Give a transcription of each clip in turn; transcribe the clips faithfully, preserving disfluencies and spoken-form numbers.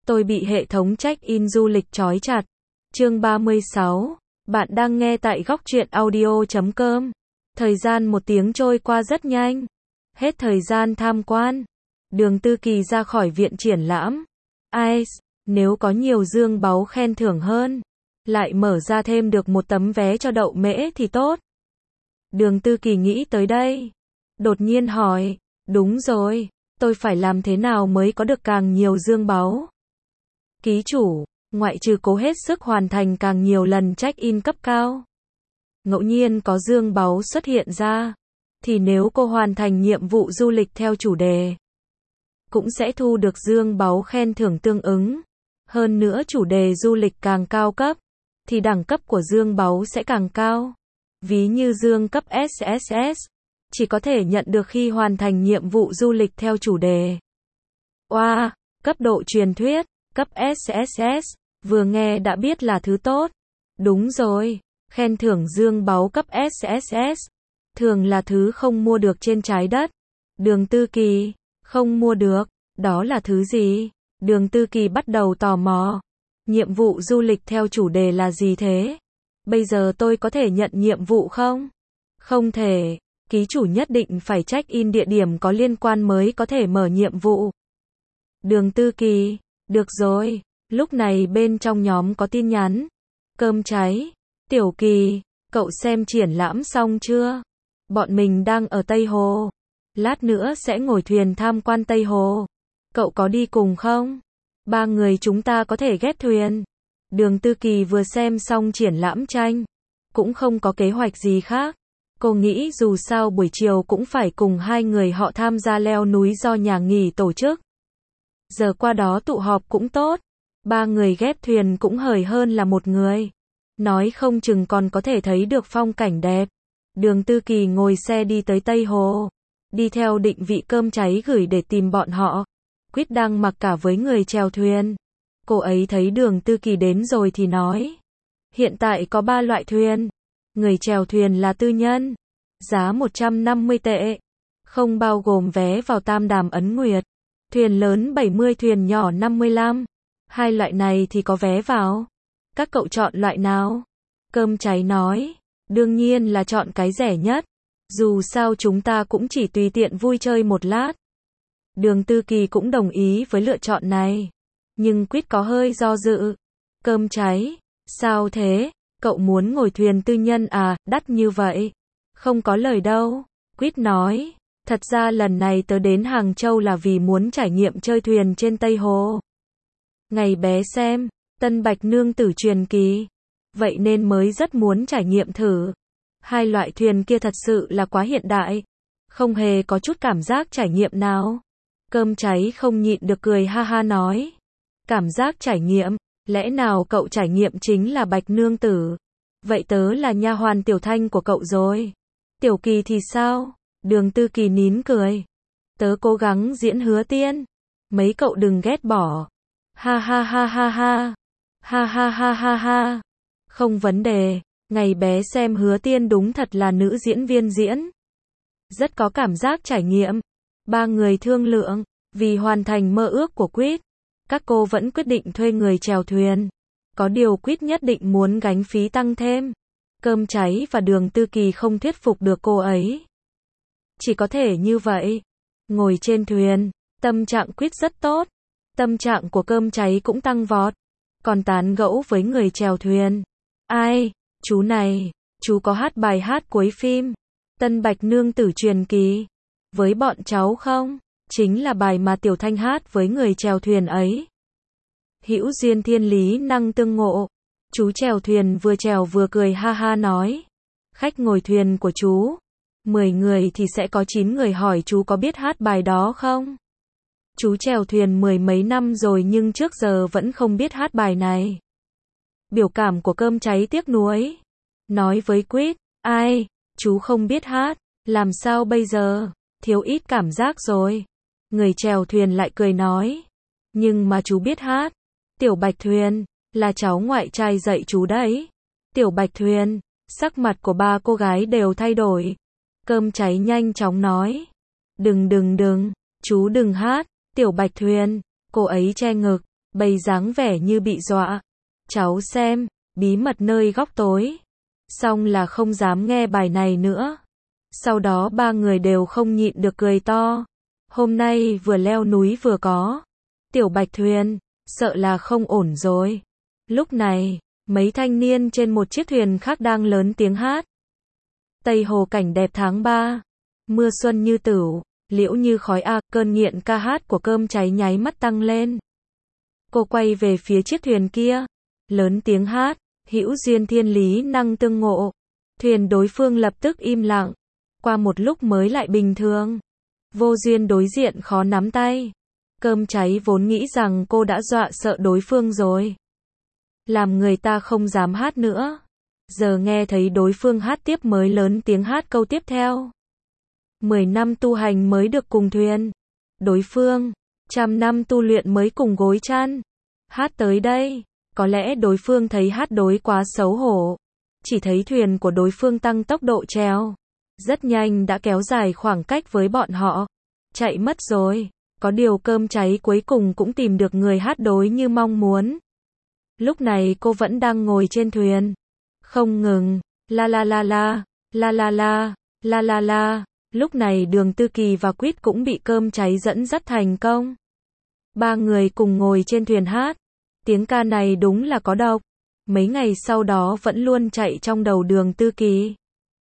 Tôi bị hệ thống check-in du lịch trói chặt. Chương ba mươi sáu. Bạn đang nghe tại góc truyện audio chấm com. Thời gian một tiếng trôi qua rất nhanh. Hết thời gian tham quan. Đường Tư Kỳ ra khỏi viện triển lãm. Ai, nếu có nhiều dương báu khen thưởng hơn, lại mở ra thêm được một tấm vé cho đậu mễ thì tốt. Đường Tư Kỳ nghĩ tới đây. Đột nhiên hỏi, đúng rồi, tôi phải làm thế nào mới có được càng nhiều dương báu? Ký chủ, ngoại trừ cố hết sức hoàn thành càng nhiều lần check-in cấp cao, ngẫu nhiên có dương báu xuất hiện ra, thì nếu cô hoàn thành nhiệm vụ du lịch theo chủ đề, cũng sẽ thu được dương báu khen thưởng tương ứng. Hơn nữa chủ đề du lịch càng cao cấp, thì đẳng cấp của dương báu sẽ càng cao. Ví như dương cấp ét ét ét, chỉ có thể nhận được khi hoàn thành nhiệm vụ du lịch theo chủ đề. Oa, wow, cấp độ truyền thuyết, cấp ét ét ét, vừa nghe đã biết là thứ tốt. Đúng rồi, khen thưởng dương báu cấp ét ét ét, thường là thứ không mua được trên trái đất. Đường Tư Kỳ, không mua được, đó là thứ gì? Đường Tư Kỳ bắt đầu tò mò. Nhiệm vụ du lịch theo chủ đề là gì thế? Bây giờ tôi có thể nhận nhiệm vụ không? Không thể, ký chủ nhất định phải check-in địa điểm có liên quan mới có thể mở nhiệm vụ. Đường Tư Kỳ, được rồi, lúc này bên trong nhóm có tin nhắn. Cơm cháy, Tiểu Kỳ, cậu xem triển lãm xong chưa? Bọn mình đang ở Tây Hồ. Lát nữa sẽ ngồi thuyền tham quan Tây Hồ. Cậu có đi cùng không? Ba người chúng ta có thể ghép thuyền. Đường Tư Kỳ vừa xem xong triển lãm tranh, cũng không có kế hoạch gì khác. Cô nghĩ dù sao buổi chiều cũng phải cùng hai người họ tham gia leo núi do nhà nghỉ tổ chức. Giờ qua đó tụ họp cũng tốt. Ba người ghép thuyền cũng hời hơn là một người. Nói không chừng còn có thể thấy được phong cảnh đẹp. Đường Tư Kỳ ngồi xe đi tới Tây Hồ. Đi theo định vị cơm cháy gửi để tìm bọn họ. Quýt đang mặc cả với người chèo thuyền. Cô ấy thấy Đường Tư Kỳ đến rồi thì nói. Hiện tại có ba loại thuyền. Người chèo thuyền là tư nhân. Giá một trăm năm mươi tệ. Không bao gồm vé vào Tam Đàm Ấn Nguyệt. Thuyền lớn bảy mươi, thuyền nhỏ năm mươi lăm. Hai loại này thì có vé vào. Các cậu chọn loại nào? Cơm cháy nói. Đương nhiên là chọn cái rẻ nhất. Dù sao chúng ta cũng chỉ tùy tiện vui chơi một lát. Đường Tư Kỳ cũng đồng ý với lựa chọn này. Nhưng Quýt có hơi do dự. Cơm cháy, sao thế? Cậu muốn ngồi thuyền tư nhân à, đắt như vậy? Không có lời đâu. Quýt nói, thật ra lần này tớ đến Hàng Châu là vì muốn trải nghiệm chơi thuyền trên Tây Hồ. Ngày bé xem, Tân Bạch Nương Tử truyền kỳ. Vậy nên mới rất muốn trải nghiệm thử. Hai loại thuyền kia thật sự là quá hiện đại. Không hề có chút cảm giác trải nghiệm nào. Cơm cháy không nhịn được cười ha ha nói. Cảm giác trải nghiệm, lẽ nào cậu trải nghiệm chính là Bạch Nương Tử? Vậy tớ là nha hoàn Tiểu Thanh của cậu rồi. Tiểu Kỳ thì sao? Đường Tư Kỳ nín cười. Tớ cố gắng diễn Hứa Tiên. Mấy cậu đừng ghét bỏ. Ha ha ha ha ha. Ha ha ha ha ha. Không vấn đề, ngày bé xem Hứa Tiên đúng thật là nữ diễn viên diễn. Rất có cảm giác trải nghiệm. Ba người thương lượng, vì hoàn thành mơ ước của Quýt, các cô vẫn quyết định thuê người chèo thuyền. Có điều Quýt nhất định muốn gánh phí tăng thêm. Cơm cháy và Đường Tư Kỳ không thuyết phục được cô ấy. Chỉ có thể như vậy. Ngồi trên thuyền, tâm trạng Quýt rất tốt. Tâm trạng của cơm cháy cũng tăng vọt. Còn tán gẫu với người chèo thuyền. Ai, chú này, chú có hát bài hát cuối phim Tân Bạch Nương Tử truyền kỳ với bọn cháu không? Chính là bài mà Tiểu Thanh hát với người chèo thuyền ấy. Hữu duyên thiên lý năng tương ngộ. Chú chèo thuyền vừa chèo vừa cười ha ha nói. Khách ngồi thuyền của chú, mười người thì sẽ có chín người hỏi chú có biết hát bài đó không? Chú chèo thuyền mười mấy năm rồi nhưng trước giờ vẫn không biết hát bài này. Biểu cảm của cơm cháy tiếc nuối. Nói với Quýt, ai, chú không biết hát, làm sao bây giờ? Thiếu ít cảm giác rồi. Người chèo thuyền lại cười nói. Nhưng mà chú biết hát. Tiểu Bạch Thuyền, là cháu ngoại trai dạy chú đấy. Tiểu Bạch Thuyền, sắc mặt của ba cô gái đều thay đổi. Cơm cháy nhanh chóng nói. Đừng đừng đừng, chú đừng hát. Tiểu Bạch Thuyền, cô ấy che ngực. bày dáng vẻ như bị dọa. Cháu xem, bí mật nơi góc tối. Xong là không dám nghe bài này nữa. Sau đó ba người đều không nhịn được cười to. Hôm nay vừa leo núi vừa có tiểu bạch thuyền, sợ là không ổn rồi. Lúc này, mấy thanh niên trên một chiếc thuyền khác đang lớn tiếng hát. Tây Hồ cảnh đẹp tháng ba, mưa xuân như tửu, liễu như khói a, cơn nghiện ca hát của cơm cháy nháy mắt tăng lên. Cô quay về phía chiếc thuyền kia, lớn tiếng hát, hữu duyên thiên lý năng tương ngộ. Thuyền đối phương lập tức im lặng, qua một lúc mới lại bình thường. Vô duyên đối diện khó nắm tay. Cơm cháy vốn nghĩ rằng cô đã dọa sợ đối phương rồi, làm người ta không dám hát nữa. Giờ nghe thấy đối phương hát tiếp mới lớn tiếng hát câu tiếp theo. Mười năm tu hành mới được cùng thuyền. Đối phương, trăm năm tu luyện mới cùng gối chăn. Hát tới đây, có lẽ đối phương thấy hát đối quá xấu hổ. Chỉ thấy thuyền của đối phương tăng tốc độ treo. Rất nhanh đã kéo dài khoảng cách với bọn họ. Chạy mất rồi. Có điều cơm cháy cuối cùng cũng tìm được người hát đối như mong muốn. Lúc này cô vẫn đang ngồi trên thuyền. Không ngừng. La la la la. La la la. La la la. Lúc này Đường Tư Kỳ và Quýt cũng bị cơm cháy dẫn dắt thành công. Ba người cùng ngồi trên thuyền hát. Tiếng ca này đúng là có độc. Mấy ngày sau đó vẫn luôn chạy trong đầu Đường Tư Kỳ.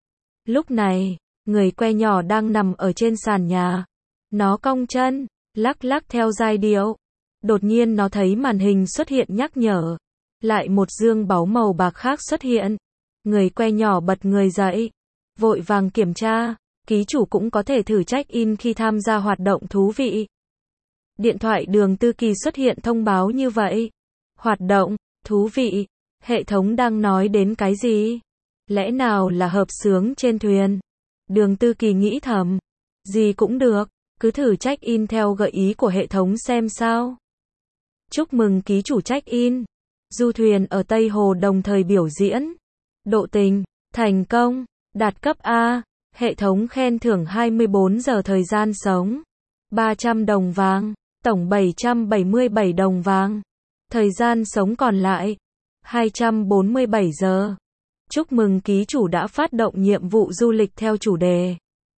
Lúc này, người que nhỏ đang nằm ở trên sàn nhà. Nó cong chân, lắc lắc theo giai điệu. Đột nhiên nó thấy màn hình xuất hiện nhắc nhở. Lại một dương báu màu bạc khác xuất hiện. Người que nhỏ bật người dậy, vội vàng kiểm tra. Ký chủ cũng có thể thử check-in khi tham gia hoạt động thú vị. Điện thoại Đường Tư Kỳ xuất hiện thông báo như vậy. Hoạt động, thú vị. Hệ thống đang nói đến cái gì? Lẽ nào là hợp xướng trên thuyền? Đường Tư Kỳ nghĩ thầm. Gì cũng được, cứ thử check-in theo gợi ý của hệ thống xem sao. Chúc mừng ký chủ check-in. Du thuyền ở Tây Hồ đồng thời biểu diễn. Độ tình, thành công, đạt cấp A. Hệ thống khen thưởng hai mươi bốn giờ thời gian sống. ba trăm đồng vàng. Tổng bảy trăm bảy mươi bảy đồng vàng. Thời gian sống còn lại hai trăm bốn mươi bảy giờ. Chúc mừng ký chủ đã phát động nhiệm vụ du lịch theo chủ đề.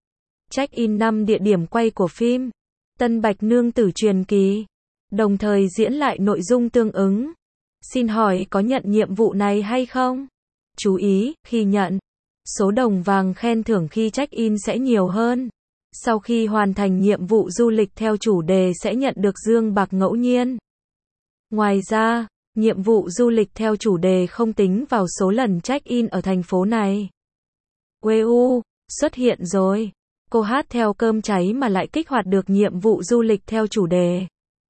Check-in năm địa điểm quay của phim Tân Bạch Nương Tử truyền kỳ. Đồng thời diễn lại nội dung tương ứng. Xin hỏi có nhận nhiệm vụ này hay không? Chú ý, khi nhận, số đồng vàng khen thưởng khi check-in sẽ nhiều hơn. Sau khi hoàn thành nhiệm vụ du lịch theo chủ đề sẽ nhận được dương bạc ngẫu nhiên. Ngoài ra, nhiệm vụ du lịch theo chủ đề không tính vào số lần check-in ở thành phố này. Quê u, xuất hiện rồi. Cô hát theo cơm cháy mà lại kích hoạt được nhiệm vụ du lịch theo chủ đề.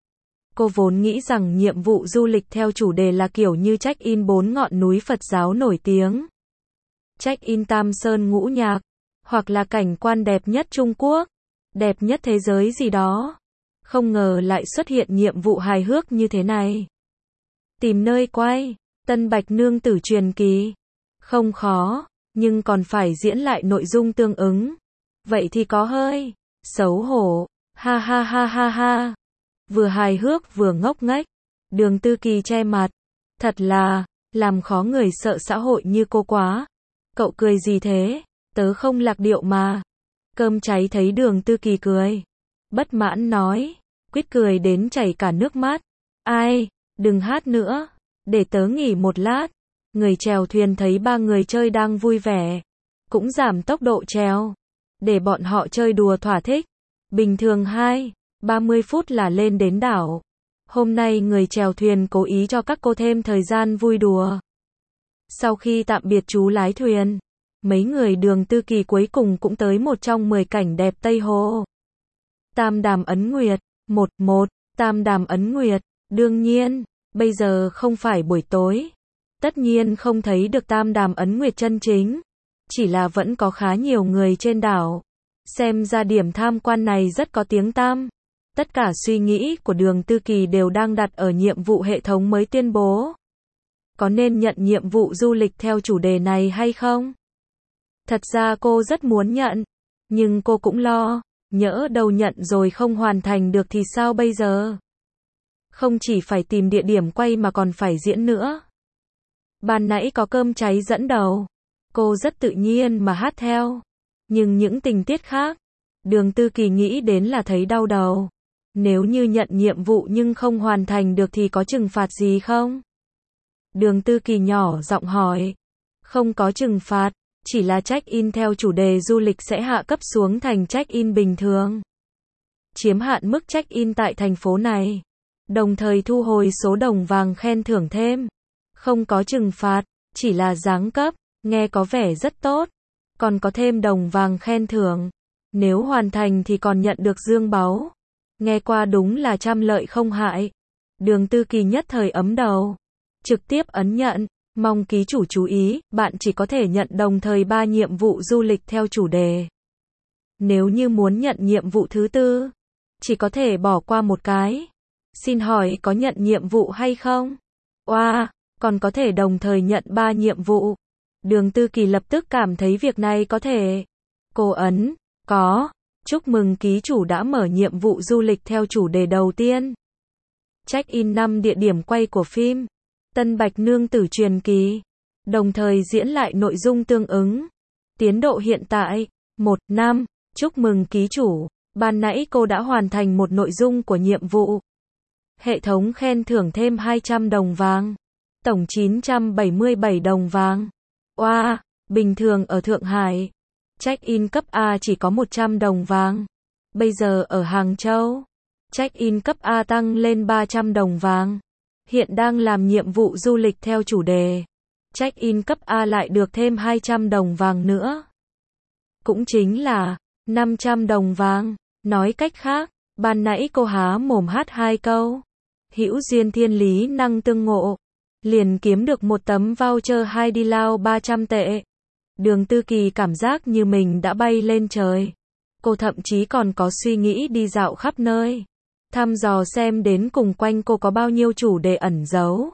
Cô vốn nghĩ rằng nhiệm vụ du lịch theo chủ đề là kiểu như check-in bốn ngọn núi Phật giáo nổi tiếng. Check-in Tam Sơn Ngũ Nhạc. Hoặc là cảnh quan đẹp nhất Trung Quốc. Đẹp nhất thế giới gì đó. Không ngờ lại xuất hiện nhiệm vụ hài hước như thế này. Tìm nơi quay Tân Bạch Nương Tử truyền kỳ. Không khó, nhưng còn phải diễn lại nội dung tương ứng. Vậy thì có hơi xấu hổ. Ha ha ha ha ha. Vừa hài hước vừa ngốc nghếch. Đường Tư Kỳ che mặt. Thật là làm khó người sợ xã hội như cô quá. Cậu cười gì thế? Tớ không lạc điệu mà. Cơm cháy thấy Đường Tư Kỳ cười, bất mãn nói. Quýt cười đến chảy cả nước mắt. Ai, đừng hát nữa, để tớ nghỉ một lát. Người chèo thuyền thấy ba người chơi đang vui vẻ, cũng giảm tốc độ chèo, để bọn họ chơi đùa thỏa thích. Bình thường hai, ba mươi phút là lên đến đảo. Hôm nay người chèo thuyền cố ý cho các cô thêm thời gian vui đùa. Sau khi tạm biệt chú lái thuyền, mấy người Đường Tư Kỳ cuối cùng cũng tới một trong mười cảnh đẹp Tây Hồ. Tam Đàm Ấn Nguyệt. Một một. Tam Đàm Ấn Nguyệt. Đương nhiên, bây giờ không phải buổi tối. Tất nhiên không thấy được Tam Đàm Ấn Nguyệt chân chính. Chỉ là vẫn có khá nhiều người trên đảo. Xem ra điểm tham quan này rất có tiếng tăm. Tất cả suy nghĩ của Đường Tư Kỳ đều đang đặt ở nhiệm vụ hệ thống mới tuyên bố. Có nên nhận nhiệm vụ du lịch theo chủ đề này hay không? Thật ra cô rất muốn nhận. Nhưng cô cũng lo. Nhỡ đâu nhận rồi không hoàn thành được thì sao bây giờ? Không chỉ phải tìm địa điểm quay mà còn phải diễn nữa. Ban nãy có cơm cháy dẫn đầu. Cô rất tự nhiên mà hát theo. Nhưng những tình tiết khác, Đường Tư Kỳ nghĩ đến là thấy đau đầu. Nếu như nhận nhiệm vụ nhưng không hoàn thành được thì có trừng phạt gì không? Đường Tư Kỳ nhỏ giọng hỏi. Không có trừng phạt, chỉ là check-in theo chủ đề du lịch sẽ hạ cấp xuống thành check-in bình thường. Chiếm hạn mức check-in tại thành phố này. Đồng thời thu hồi số đồng vàng khen thưởng thêm. Không có trừng phạt, chỉ là giáng cấp, nghe có vẻ rất tốt. Còn có thêm đồng vàng khen thưởng. Nếu hoàn thành thì còn nhận được dương báu. Nghe qua đúng là trăm lợi không hại. Đường Tư Kỳ nhất thời ấm đầu. Trực tiếp ấn nhận. Mong ký chủ chú ý, bạn chỉ có thể nhận đồng thời ba nhiệm vụ du lịch theo chủ đề. Nếu như muốn nhận nhiệm vụ thứ tư, chỉ có thể bỏ qua một cái. Xin hỏi có nhận nhiệm vụ hay không? Oa, wow, còn có thể đồng thời nhận ba nhiệm vụ. Đường Tư Kỳ lập tức cảm thấy việc này có thể. Cô ấn, có. Chúc mừng ký chủ đã mở nhiệm vụ du lịch theo chủ đề đầu tiên. Check-in năm địa điểm quay của phim Tân Bạch Nương Tử truyền kỳ. Đồng thời diễn lại nội dung tương ứng. Tiến độ hiện tại, một năm. Chúc mừng ký chủ, ban nãy cô đã hoàn thành một nội dung của nhiệm vụ. Hệ thống khen thưởng thêm hai trăm đồng vàng. Tổng chín trăm bảy mươi bảy đồng vàng. Oa, wow, bình thường ở Thượng Hải. Check-in cấp A chỉ có một trăm đồng vàng. Bây giờ ở Hàng Châu, check-in cấp A tăng lên ba trăm đồng vàng. Hiện đang làm nhiệm vụ du lịch theo chủ đề. Check-in cấp A lại được thêm hai trăm đồng vàng nữa. Cũng chính là năm trăm đồng vàng. Nói cách khác, ban nãy cô há mồm hát hai câu. Hữu duyên thiên lý năng tương ngộ. Liền kiếm được một tấm voucher hai đi lao ba trăm tệ. Đường Tư Kỳ cảm giác như mình đã bay lên trời. Cô thậm chí còn có suy nghĩ đi dạo khắp nơi. Thăm dò xem đến cùng quanh cô có bao nhiêu chủ đề ẩn giấu.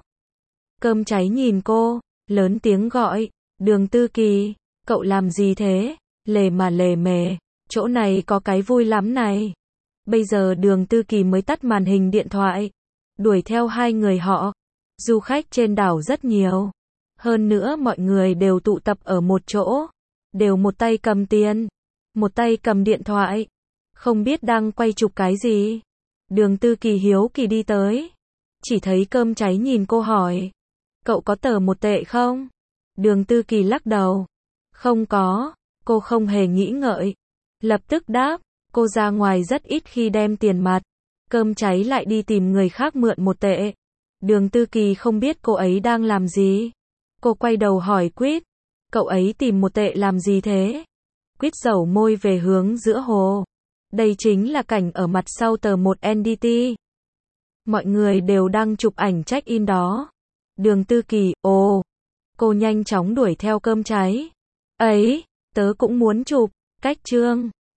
Cơm cháy nhìn cô, lớn tiếng gọi. Đường Tư Kỳ, cậu làm gì thế? Lề mà lề mề, chỗ này có cái vui lắm này. Bây giờ Đường Tư Kỳ mới tắt màn hình điện thoại. Đuổi theo hai người họ. Du khách trên đảo rất nhiều. Hơn nữa mọi người đều tụ tập ở một chỗ. Đều một tay cầm tiền. Một tay cầm điện thoại. Không biết đang quay chụp cái gì. Đường Tư Kỳ hiếu kỳ đi tới. Chỉ thấy cơm cháy nhìn cô hỏi. Cậu có tờ một tệ không? Đường Tư Kỳ lắc đầu. Không có. Cô không hề nghĩ ngợi. Lập tức đáp. Cô ra ngoài rất ít khi đem tiền mặt. Cơm cháy lại đi tìm người khác mượn một tệ. Đường Tư Kỳ không biết cô ấy đang làm gì. Cô quay đầu hỏi Quýt. Cậu ấy tìm một tệ làm gì thế? Quýt dẩu môi về hướng giữa hồ. Đây chính là cảnh ở mặt sau tờ một en đê tê. Mọi người đều đang chụp ảnh check-in đó. Đường Tư Kỳ, ồ. Cô nhanh chóng đuổi theo cơm cháy. Ấy, tớ cũng muốn chụp. Cách chương.